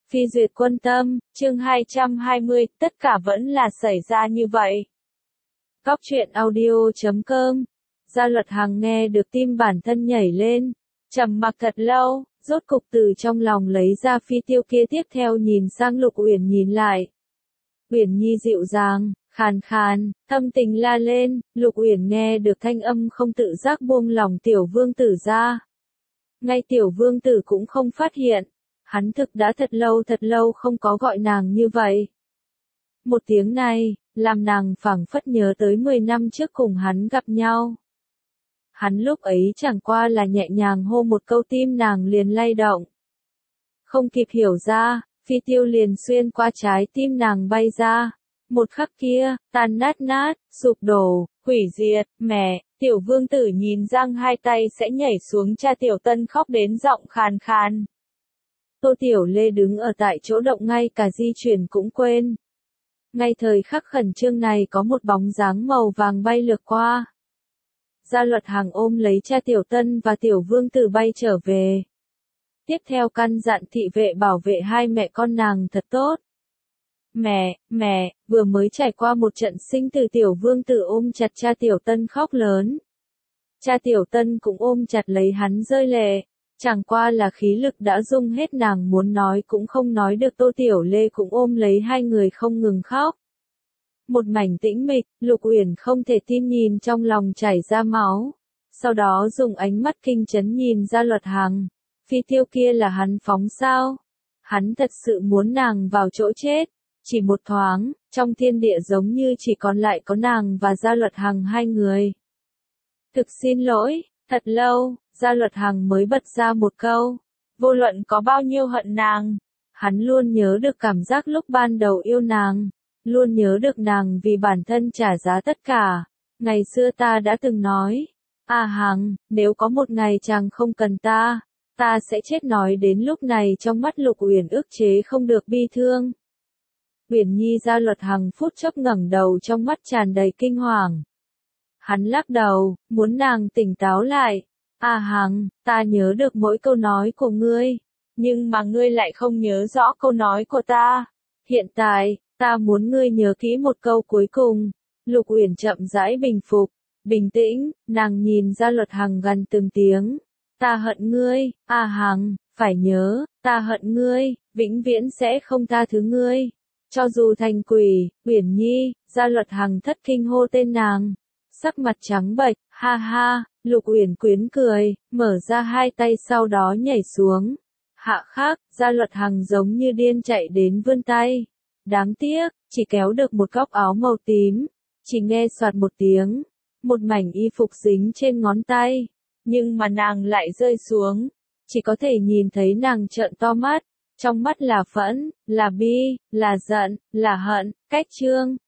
Phi duyệt quân tâm, chương 220, tất cả vẫn là xảy ra như vậy. Góc truyện audio.com. Gia Luật Hằng nghe được tim bản thân nhảy lên, trầm mặc thật lâu, rốt cục từ trong lòng lấy ra phi tiêu kia, tiếp theo nhìn sang Lục Uyển, nhìn lại. Uyển Nhi dịu dàng, khàn khàn, thâm tình la lên. Lục Uyển nghe được thanh âm không tự giác buông lòng tiểu vương tử ra. Ngay tiểu vương tử cũng không phát hiện. Hắn thực đã thật lâu không có gọi nàng như vậy. Một tiếng này, làm nàng phảng phất nhớ tới 10 năm trước cùng hắn gặp nhau. Hắn lúc ấy chẳng qua là nhẹ nhàng hô một câu, tim nàng liền lay động. Không kịp hiểu ra, phi tiêu liền xuyên qua trái tim nàng bay ra. Một khắc kia, tan nát, sụp đổ, hủy diệt. Mẹ, tiểu vương tử nhìn Giang hai tay sẽ nhảy xuống, cha Tiểu Tân khóc đến giọng khàn khàn. Tô Tiểu Lê đứng ở tại chỗ động, ngay cả di chuyển cũng quên. Ngay thời khắc khẩn trương này có một bóng dáng màu vàng bay lướt qua. Gia Luật Hằng ôm lấy cha Tiểu Tân và Tiểu Vương tử bay trở về. Tiếp theo căn dặn thị vệ bảo vệ hai mẹ con nàng thật tốt. Mẹ, vừa mới trải qua một trận sinh tử, Tiểu Vương tử ôm chặt cha Tiểu Tân khóc lớn. Cha Tiểu Tân cũng ôm chặt lấy hắn rơi lệ. Chẳng qua là khí lực đã dùng hết, nàng muốn nói cũng không nói được. Tô Tiểu Lê cũng ôm lấy hai người không ngừng khóc. Một mảnh tĩnh mịch, Lục Uyển không thể tin nhìn trong lòng chảy ra máu. Sau đó dùng ánh mắt kinh chấn nhìn Gia Luật Hằng. Phi tiêu kia là hắn phóng sao? Hắn thật sự muốn nàng vào chỗ chết. Chỉ một thoáng, trong thiên địa giống như chỉ còn lại có nàng và Gia Luật Hằng hai người. Thực xin lỗi, thật lâu. Gia Luật Hằng mới bật ra một câu. Vô luận có bao nhiêu hận nàng, hắn luôn nhớ được cảm giác lúc ban đầu yêu nàng, luôn nhớ được nàng vì bản thân trả giá tất cả. Ngày xưa ta đã từng nói, Hằng, nếu có một ngày chàng không cần ta sẽ chết. Nói đến lúc này trong mắt Lục Uyển ức chế không được bi thương. Uyển Nhi. Gia Luật Hằng phút chốc ngẩng đầu, trong mắt tràn đầy kinh hoàng. Hắn lắc đầu, muốn nàng tỉnh táo lại. Hằng, ta nhớ được mỗi câu nói của ngươi, nhưng mà ngươi lại không nhớ rõ câu nói của ta. Hiện tại, ta muốn ngươi nhớ kỹ một câu cuối cùng. Lục Uyển chậm rãi bình phục, bình tĩnh, nàng nhìn Gia Luật Hằng gần từng tiếng. Ta hận ngươi, Hằng, phải nhớ, ta hận ngươi, vĩnh viễn sẽ không tha thứ ngươi. Cho dù thành quỷ. Uyển Nhi. Gia Luật Hằng thất kinh hô tên nàng. Sắc mặt trắng bệch, ha. Lục Uyển quyến cười, mở ra hai tay sau đó nhảy xuống. Hạ khắc, Gia Luật Hằng giống như điên chạy đến vươn tay. Đáng tiếc, chỉ kéo được một góc áo màu tím. Chỉ nghe soạt một tiếng, một mảnh y phục dính trên ngón tay. Nhưng mà nàng lại rơi xuống. Chỉ có thể nhìn thấy nàng trợn to mắt. Trong mắt là phẫn, là bi, là giận, là hận. Cách chương